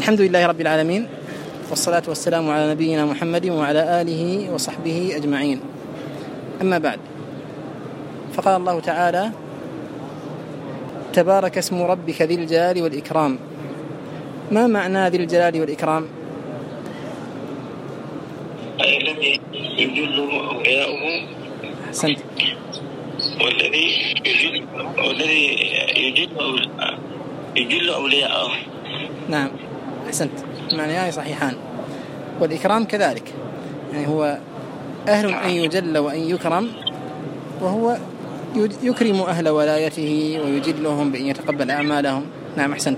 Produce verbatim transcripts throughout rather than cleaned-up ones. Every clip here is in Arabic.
الحمد لله رب العالمين، والصلاة والسلام على نبينا محمد وعلى آله وصحبه أجمعين. أما بعد، فقال الله تعالى: تبارك اسم ربك ذي الجلال والإكرام. ما معنى ذي الجلال والإكرام؟ أي الذي يجله أولياؤه. أحسنت. والذي يجل والذي يجل يجل أولياءه. نعم، أحسنت، معناه صحيحان. والإكرام كذلك، يعني هو أهل أن يجل وأن يكرم، وهو يكرم أهل ولايته ويجلهم بأن يتقبل أعمالهم. نعم، أحسنت.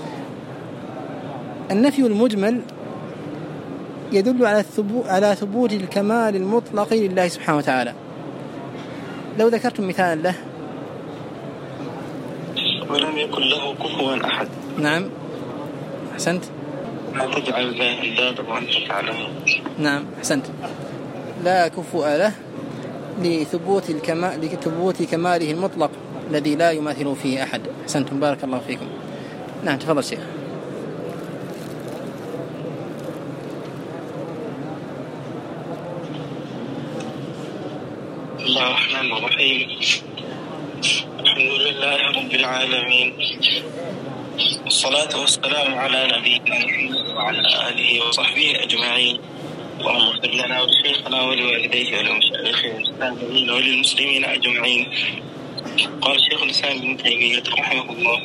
النفي المجمل يدل على الثبوت على ثبوت الكمال المطلق لله سبحانه وتعالى. لو ذكرتم مثالا له. ولم يكن له كفوا أحد. نعم، أحسنت. لا تجعل الله أندادا وأنت تعلم. نعم، أحسنت. لا كفؤ له لثبوت الكمال لثبوت كماله المطلق الذي لا يماثل فيه أحد. أحسنتم، بارك الله فيكم. نعم، تفضل شيخ. الله الرحمن الرحيم. الحمد لله رب العالمين، والصلاة والسلام على نبينا محمد وعلى آله وصحبه أجمعين. اللهم اغفر لنا ولشيخنا ولوالديه ولمشايخه والمستمعين وللمسلمين أجمعين. قال شيخ الإسلام ابن تيمية رحمه الله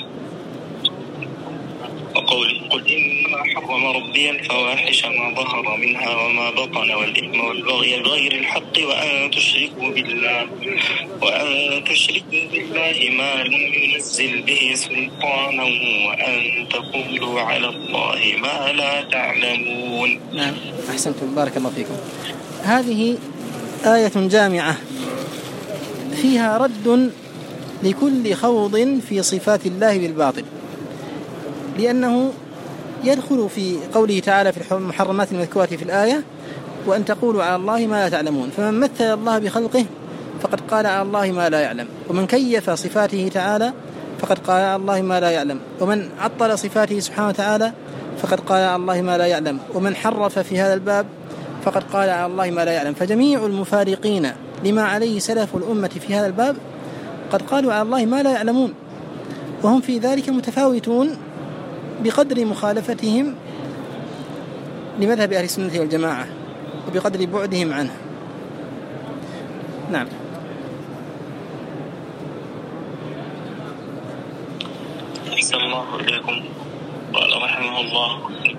وقوله: قل إنما حرم ربي الفواحش ما ظهر منها وما بطن والإثم والبغي بغير الحق وأن تشركوا بالله وأن تشركوا بالله ما لم ينزل به سلطانا وأن تقولوا على الله ما لا تعلمون. نعم، أحسنتم، بارك الله فيكم. هذه آية جامعة فيها رد لكل خوض في صفات الله بالباطل، لأنه يدخل في قوله تعالى في المحرمات المذكورة في الآية: وأن تقولوا على الله ما لا تعلمون. فمن مثل الله بخلقه فقد قال على الله ما لا يعلم، ومن كيف صفاته تعالى فقد قال على الله ما لا يعلم، ومن عطل صفاته سبحانه وتعالى فقد قال على الله ما لا يعلم، ومن حرف في هذا الباب فقد قال على الله ما لا يعلم. فجميع المفارقين لما عليه سلف الأمة في هذا الباب قد قالوا على الله ما لا يعلمون، وهم في ذلك متفاوتون بقدر مخالفتهم لمذهب أهل السنة والجماعة وبقدر بعدهم عنه. نعم. أحسن الله إليكم. قال رحمه الله: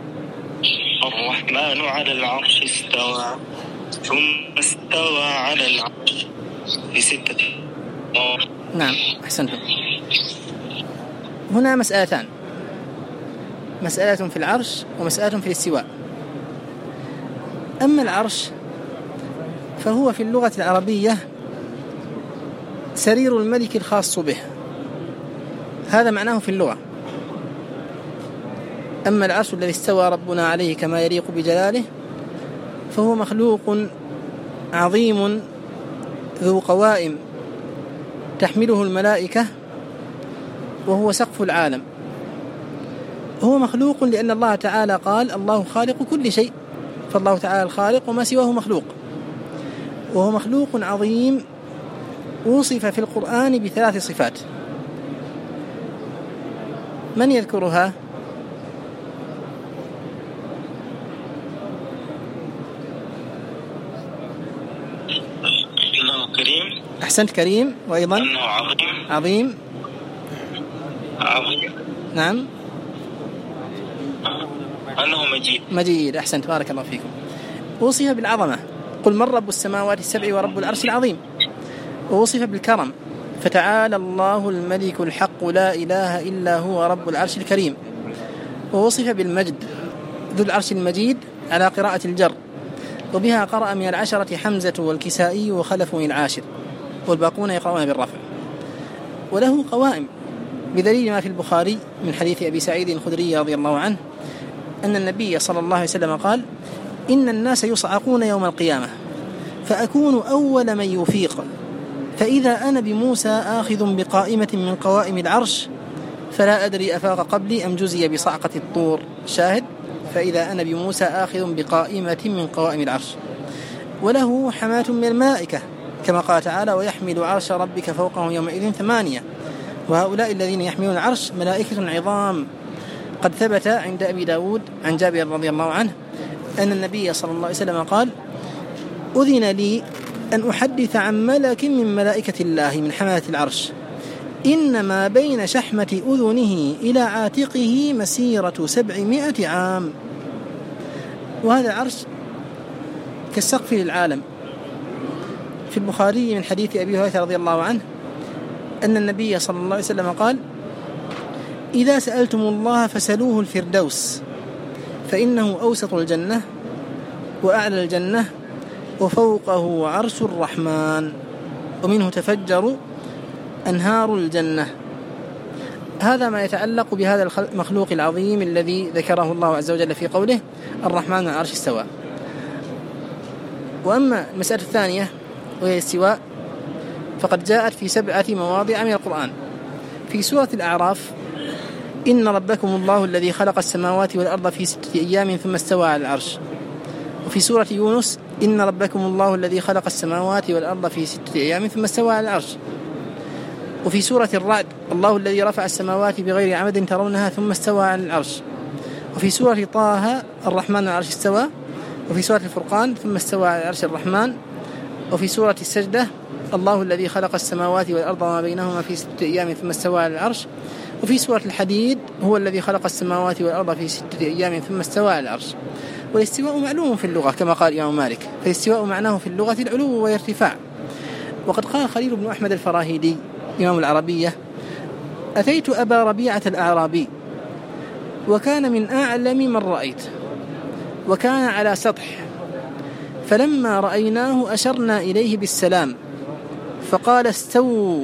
الرحمن على العرش استوى ثم استوى على العرش بستة. نعم، أحسنتم. هنا مسألتان: مسألة في العرش ومسألة في الاستواء. أما العرش فهو في اللغة العربية سرير الملك الخاص به، هذا معناه في اللغة. أما العرش الذي استوى ربنا عليه كما يليق بجلاله فهو مخلوق عظيم ذو قوائم تحمله الملائكة، وهو سقف العالم. هو مخلوق لأن الله تعالى قال: الله خالق كل شيء، فالله تعالى الخالق وما سواه مخلوق. وهو مخلوق عظيم وصف في القرآن بثلاث صفات. من يذكرها؟ إنه كريم. أحسنت، كريم. وأيضا إنه عظيم. عظيم. عظيم. نعم. أنه مجيد. مجيد، أحسنت، بارك الله فيكم. وصف بالعظمة: قل من رب السماوات السبع ورب العرش العظيم. ووصف بالكرم: فتعالى الله الملك الحق لا إله إلا هو رب العرش الكريم. ووصف بالمجد: ذو العرش المجيد على قراءة الجر، وبها قرأ من العشرة حمزة والكسائي وخلف العاشر، والباقون يقرؤون بالرفع. وله قوائم بدليل ما في البخاري من حديث أبي سعيد الخدري رضي الله عنه أن النبي صلى الله عليه وسلم قال: إن الناس يصعقون يوم القيامة فأكون أول من يفيق، فإذا أنا بموسى آخذ بقائمة من قوائم العرش فلا أدري أفاق قبلي أم جزي بصعقة الطور. شاهد: فإذا أنا بموسى آخذ بقائمة من قوائم العرش. وله حماة من الملائكة كما قال تعالى: ويحمل عرش ربك فوقهم يومئذ ثمانية. وهؤلاء الذين يحملون العرش ملائكة عظام. قد ثبت عند أبي داود عن جابر رضي الله عنه أن النبي صلى الله عليه وسلم قال: أذن لي أن أحدث عن ملك من ملائكة الله من حملة العرش إنما بين شحمة أذنه إلى عاتقه مسيرة سبعمائة عام. وهذا العرش كالسقف للعالم. في البخاري من حديث أبي هريرة رضي الله عنه أن النبي صلى الله عليه وسلم قال: إذا سألتم الله فسلوه الفردوس فإنه أوسط الجنة وأعلى الجنة وفوقه عرش الرحمن ومنه تفجر أنهار الجنة. هذا ما يتعلق بهذا المخلوق العظيم الذي ذكره الله عز وجل في قوله: الرحمن على العرش استوى. وأما المسألة الثانية وهي الاستواء فقد جاءت في سبعة مواضع من القرآن. في سورة الأعراف: إن ربكم الله الذي خلق السماوات والأرض في ستة أيام ثم استوى على العرش. وفي سورة يونس: إن ربكم الله الذي خلق السماوات والأرض في ستة أيام ثم استوى على العرش. وفي سورة الرعد: الله الذي رفع السماوات بغير عمد ترونها ثم استوى على العرش. وفي سورة طه: الرحمن على العرش استوى. وفي سورة الفرقان: ثم استوى على العرش الرحمن. وفي سورة السجدة: الله الذي خلق السماوات والأرض وما بينهما في ستة أيام ثم استوى على العرش. وفي سورة الحديد: هو الذي خلق السماوات والأرض في ستة أيام ثم استوى على العرش. والاستواء معلوم في اللغة كما قال الإمام مالك، فالاستواء معناه في اللغة العلو والارتفاع. وقد قال خليل بن أحمد الفراهيدي إمام العربية: أتيت أبا ربيعة الأعرابي وكان من أعلم من رأيت وكان على سطح، فلما رأيناه أشرنا إليه بالسلام فقال: استووا،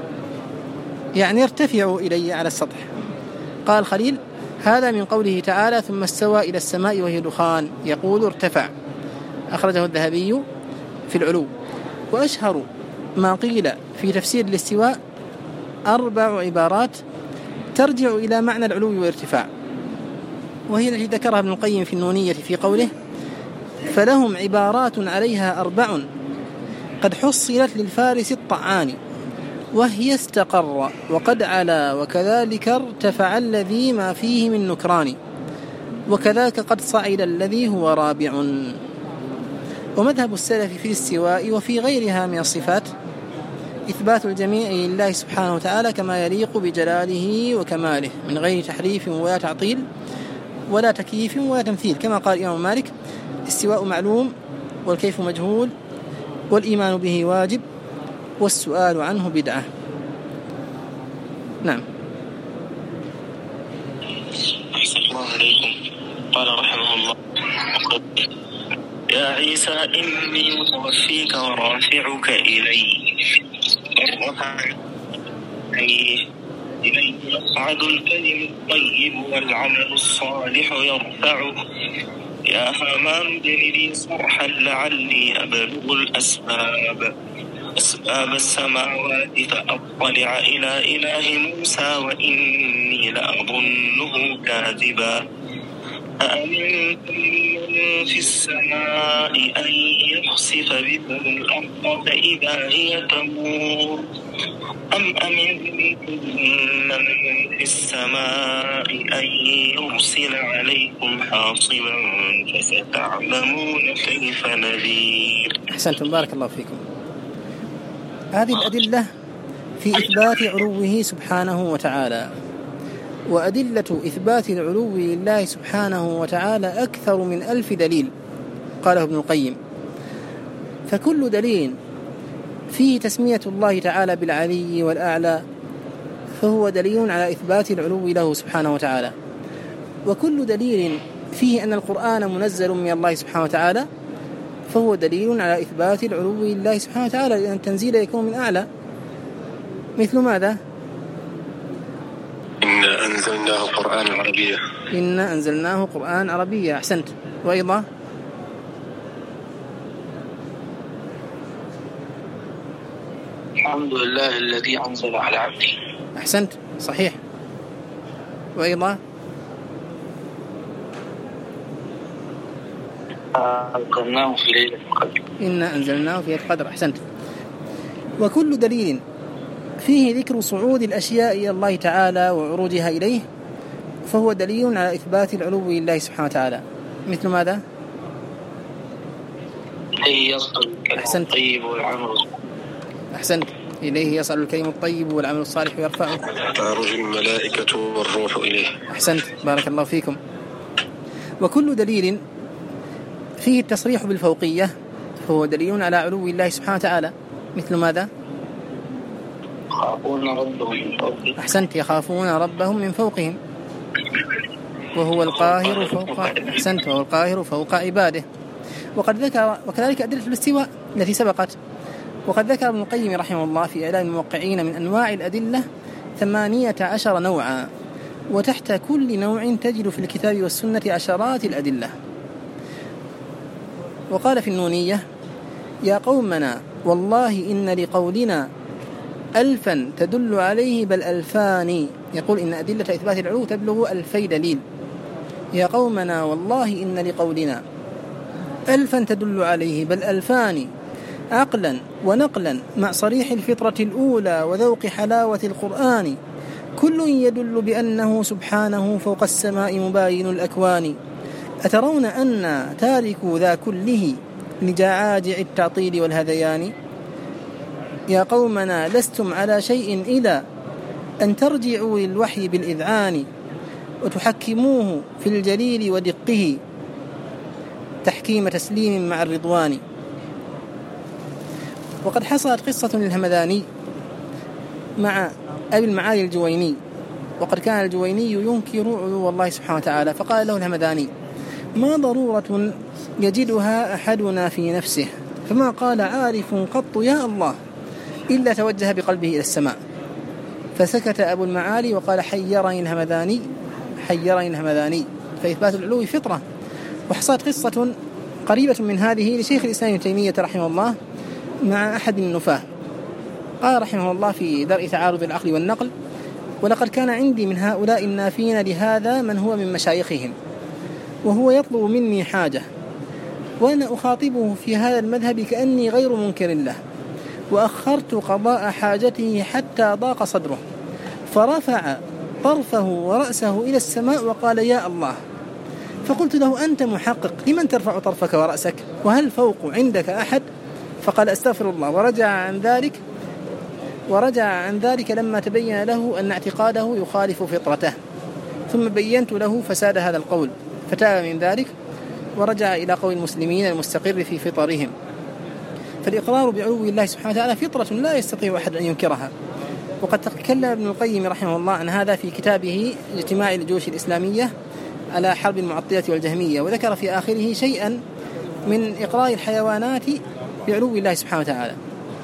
يعني ارتفعوا إلي على السطح. قال خليل: هذا من قوله تعالى: ثم استوى إلى السماء وهي دخان، يقول ارتفع. أخرجه الذهبي في العلو. وأشهر ما قيل في تفسير الاستواء أربع عبارات ترجع إلى معنى العلو والارتفاع، وهي التي ذكرها ابن القيم في النونية في قوله: فلهم عبارات عليها أربع قد حصلت للفارس الطعان، وهي استقر وقد علا وكذلك ارتفع الذي ما فيه من نكران، وكذاك قد صعد الذي هو رابع. ومذهب السلف في الاستواء وفي غيرها من الصفات إثبات الجميع لله سبحانه وتعالى كما يليق بجلاله وكماله من غير تحريف ولا تعطيل ولا تكييف ولا تمثيل، كما قال الإمام مالك: الاستواء معلوم والكيف مجهول والإيمان به واجب والسؤال عنه بدعة. نعم. أحسن الله عليكم. قال رحمه الله: يا عيسى إني متوفيك ورافعك إلي إليه يصعد الكلم الطيب والعمل الصالح يرفعه. يا هامان ابن لي صرحا لعلي أبلغ الأسباب أسباب السماوات فأطلع إلى إله موسى وإني لأظنه كاذبا. أأمنتم من في السماء أن يخسف بكم الأرض فإذا هي تمور أم أمنتم من في السماء أن يرسل عليكم حاصبا فستعلمون كيف نذير. أحسنتم، بارك الله فيكم. هذه الأدلة في إثبات علوه سبحانه وتعالى، وأدلة إثبات العلو لله سبحانه وتعالى أكثر من ألف دليل قاله ابن القيم، فكل دليل فيه تسمية الله تعالى بالعلي والأعلى فهو دليل على إثبات العلو له سبحانه وتعالى، وكل دليل فيه أن القرآن منزل من الله سبحانه وتعالى فهو دليل على إثبات العلو لله سبحانه وتعالى، لأن التنزيل يكون من أعلى. مثل ماذا؟ إنا أنزلناه قرآن عربيا. إنا أنزلناه قرآن عربيا. أحسنت. وأيضا الحمد لله الذي أنزل على عبده. أحسنت، صحيح. وأيضا أنزلناه في ليلة القدر إنا أنزلناه في ليلة القدر. أحسنت. وكل دليل فيه ذكر صعود الأشياء إلى الله تعالى وعروجها إليه فهو دليل على إثبات العلو لله سبحانه وتعالى. مثل ماذا؟ إليه يصل الكلم الطيب والعمل أحسنت. إليه يصل الكلم الطيب والعمل الصالح ويرفعه. تعرج الملائكة والروح إليه. أحسنت، بارك الله فيكم. وكل دليل فيه التصريح بالفوقية فهو دليل على علو الله سبحانه وتعالى. مثل ماذا؟ يخافون ربهم من فوقهم. أحسنت، يخافون ربهم من فوقهم وهو القاهر فوق أحسنت وهو القاهر فوق عباده. وقد ذكر وكذلك أدلة الاستواء التي سبقت. وقد ذكر ابن القيم رحمه الله في إعلام الموقعين من أنواع الأدلة ثمانية عشر نوعا، وتحت كل نوع تجد في الكتاب والسنة عشرات الأدلة. وقال في النونية: يا قومنا والله إن لقولنا ألفا تدل عليه بل ألفان. يقول إن أدلة إثبات العلو تبلغ ألفي دليل. يا قومنا والله إن لقولنا ألفا تدل عليه بل ألفان، عقلا ونقلا مع صريح الفطرة الأولى وذوق حلاوة القرآن، كل يدل بأنه سبحانه فوق السماء مباين الأكوان. أترون أن تاركوا ذا كله لجعاجع التعطيل والهذيان؟ يا قومنا لستم على شيء إلى أن ترجعوا للوحي بالإذعان وتحكموه في الجليل ودقه تحكيم تسليم مع الرضوان. وقد حصلت قصة للهمذاني مع أبي المعالي الجويني، وقد كان الجويني ينكر علو الله سبحانه وتعالى، فقال له الهمذاني: ما ضرورة يجدها أحدنا في نفسه، فما قال عارف قط يا الله إلا توجه بقلبه إلى السماء. فسكت أبو المعالي وقال: حيرني الهمذاني حيرني الهمذاني. فإثبات العلو فطرة. وحصلت قصة قريبة من هذه لشيخ الإسلام ابن تيمية رحمه الله مع أحد النفاة. قال رحمه الله في درء تعارض العقل والنقل: ولقد كان عندي من هؤلاء النافين لهذا من هو من مشايخهم، وهو يطلب مني حاجة، وأنا أخاطبه في هذا المذهب كأني غير منكر له، وأخرت قضاء حاجته حتى ضاق صدره، فرفع طرفه ورأسه إلى السماء وقال: يا الله. فقلت له: أنت محقق، لمن ترفع طرفك ورأسك؟ وهل فوق عندك أحد؟ فقال: أستغفر الله. ورجع عن ذلك ورجع عن ذلك لما تبين له أن اعتقاده يخالف فطرته، ثم بينت له فساد هذا القول، فتاب من ذلك ورجع إلى قول المسلمين المستقر في فطرهم. فالإقرار بعلو الله سبحانه وتعالى فطرة لا يستطيع أحد أن ينكرها. وقد تكلم ابن القيم رحمه الله عن هذا في كتابه اجتماع الجيوش الإسلامية على حرب المعطلة والجهمية، وذكر في آخره شيئا من إقرار الحيوانات بعلو الله سبحانه وتعالى.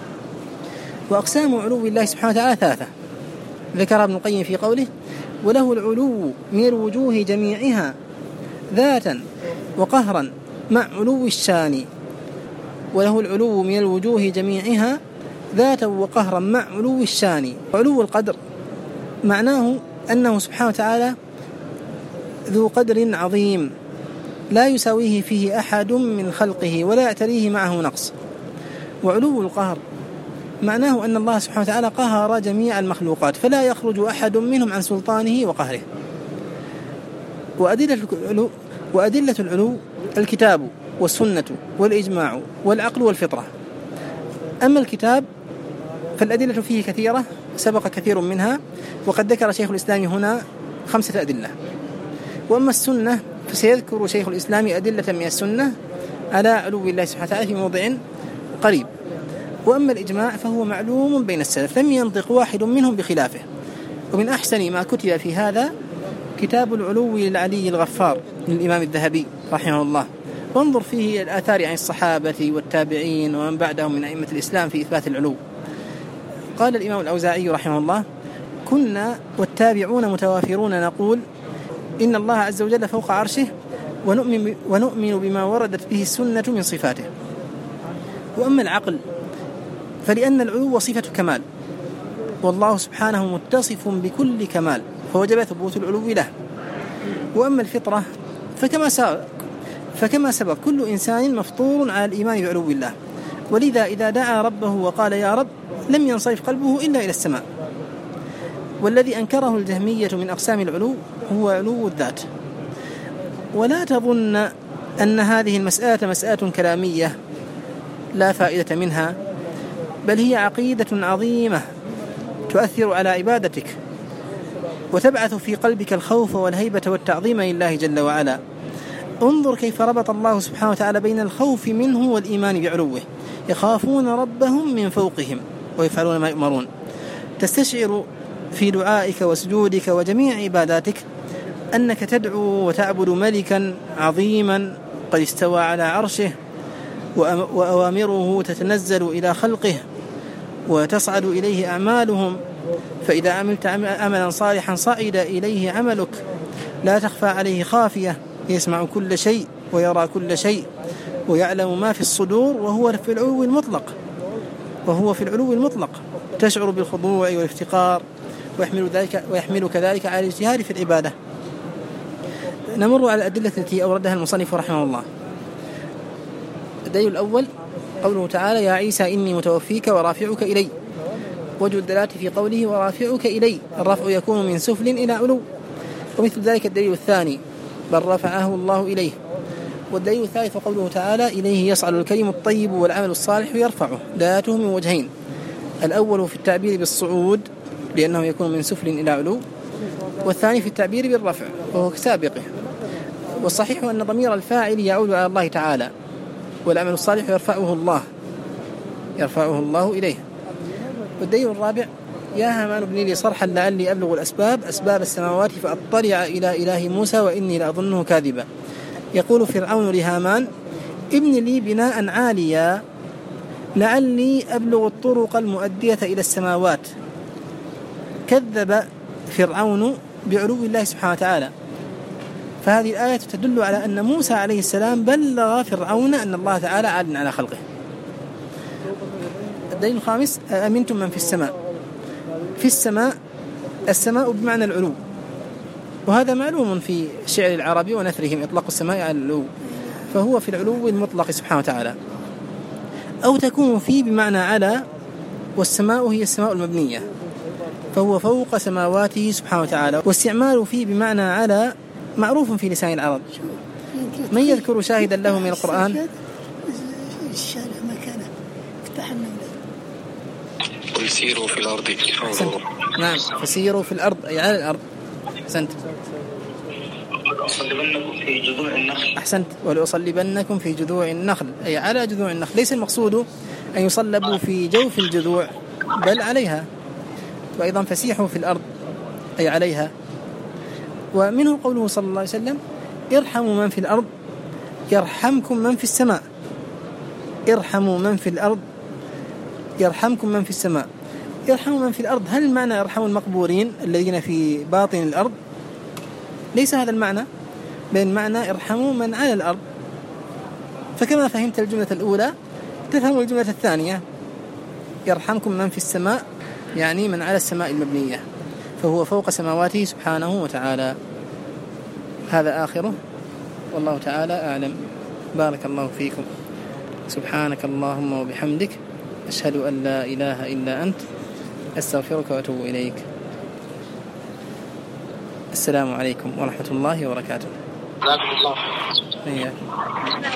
وأقسام علو الله سبحانه وتعالى ثلاثة، ذكر ابن القيم في قوله: وله العلو من الوجوه جميعها ذاتا وقهرا مع علو الشان. وله العلو من الوجوه جميعها ذاتا وقهرا مع علو الشان. وعلو القدر معناه أنه سبحانه وتعالى ذو قدر عظيم لا يساويه فيه أحد من خلقه ولا يعتريه معه نقص. وعلو القهر معناه أن الله سبحانه وتعالى قهر جميع المخلوقات فلا يخرج أحد منهم عن سلطانه وقهره. وأدلة العلو, وأدلة العلو الكتاب والسنة والإجماع والعقل والفطرة. أما الكتاب فالأدلة فيه كثيرة سبق كثير منها، وقد ذكر شيخ الإسلام هنا خمسة أدلة. وأما السنة فسيذكر شيخ الإسلام أدلة من السنة على علو الله سبحانه وتعالى في موضع قريب. وأما الإجماع فهو معلوم بين السلف لم ينطق واحد منهم بخلافه. ومن أحسن ما كتب في هذا كتاب العلو للعلي الغفار للإمام الذهبي رحمه الله، وانظر فيه الآثار عن الصحابة والتابعين ومن بعدهم من أئمة الإسلام في إثبات العلو. قال الإمام الأوزاعي رحمه الله: كنا والتابعون متوافرون نقول إن الله عز وجل فوق عرشه ونؤمن, ونؤمن بما وردت به السنة من صفاته. وأما العقل فلأن العلو صفة كمال، والله سبحانه متصف بكل كمال فوجب ثبوت العلو له. وأما الفطرة فكما سبق فكما سبق كل إنسان مفطور على الإيمان بعلو الله، ولذا إذا دعا ربه وقال يا رب لم ينصرف قلبه إلا إلى السماء. والذي أنكره الجهمية من أقسام العلو هو علو الذات. ولا تظن أن هذه المسألة مسألة كلامية لا فائدة منها، بل هي عقيدة عظيمة تؤثر على عبادتك وتبعث في قلبك الخوف والهيبة والتعظيم لله جل وعلا. انظر كيف ربط الله سبحانه وتعالى بين الخوف منه والإيمان بعلوه. يخافون ربهم من فوقهم ويفعلون ما يؤمرون. تستشعر في دعائك وسجودك وجميع عباداتك أنك تدعو وتعبد ملكا عظيما قد استوى على عرشه، وأوامره تتنزل إلى خلقه وتصعد إليه أعمالهم، فإذا عملت عملا صالحا صعد إليه عملك، لا تخفى عليه خافية، يسمع كل شيء ويرى كل شيء ويعلم ما في الصدور، وهو في العلو المطلق وهو في العلو المطلق تشعر بالخضوع والافتقار، ويحمل ذلك ويحملك ذلك على الاجتهاد في العبادة. نمر على الأدلة التي أوردها المصنف رحمه الله. الدليل الأول قوله تعالى يا عيسى إني متوفيك ورافعك إلي. وجه الدلالة في قوله ورافعك إلي، الرفع يكون من سفل إلى علو. ومثل ذلك الدليل الثاني بل رفعه الله إليه. والدليل الثالث قوله تعالى إليه يصعد الكلم الطيب والعمل الصالح يرفعه. دلالته من وجهين: الأول في التعبير بالصعود لأنه يكون من سفل إلى علو، والثاني في التعبير بالرفع وهو كسابقه. والصحيح أن ضمير الفاعل يعود على الله تعالى، والعمل الصالح يرفعه الله يرفعه الله إليه. والدليل الرابع يا هامان ابن لي صرحا لعلي أبلغ الأسباب أسباب السماوات فأطلع إلى إله موسى وإني لأظنه كاذبا. يقول فرعون لهامان ابن لي بناء عاليا لعلي أبلغ الطرق المؤدية إلى السماوات. كذب فرعون بعلو الله سبحانه وتعالى. فهذه الآية تدل على أن موسى عليه السلام بلغ فرعون أن الله تعالى عال على خلقه. الدليل الخامس أأمنتم من في السماء. في السماء، السماء بمعنى العلو، وهذا معلوم في شعر العرب ونثرهم إطلاق السماء على العلو، فهو في العلو المطلق سبحانه وتعالى. أو تكون فيه بمعنى على، والسماء هي السماء المبنية، فهو فوق سماواته سبحانه وتعالى. واستعمال فيه بمعنى على معروف في لسان العرب. من يذكر شاهدا له من القرآن؟ قل سيروا في الأرض. نعم، فسيروا في الأرض أي على الأرض. أحسنت. ولأصلبنكم في جذوع النخل. أحسنت. ولأصلبنكم في جذوع النخل أي على جذوع النخل. ليس المقصود أن يصلبوا في جوف الجذوع بل عليها. وأيضا فسيحوا في الأرض أي عليها. ومنه قوله صلى الله عليه وسلم ارحموا من في الأرض يرحمكم من في السماء. ارحموا من في الأرض يرحمكم من في السماء. يرحموا من في الأرض، هل المعنى يرحموا المقبورين الذين في باطن الأرض؟ ليس هذا المعنى، بل المعنى ارحموا من على الأرض. فكما فهمت الجملة الأولى تفهم الجملة الثانية، يرحمكم من في السماء يعني من على السماء المبنية، فهو فوق سماواته سبحانه وتعالى. هذا آخره، والله تعالى أعلم. بارك الله فيكم. سبحانك اللهم وبحمدك، أشهد أن لا إله إلا أنت، أستغفرك وأتوب إليك. السلام عليكم ورحمة الله وبركاته.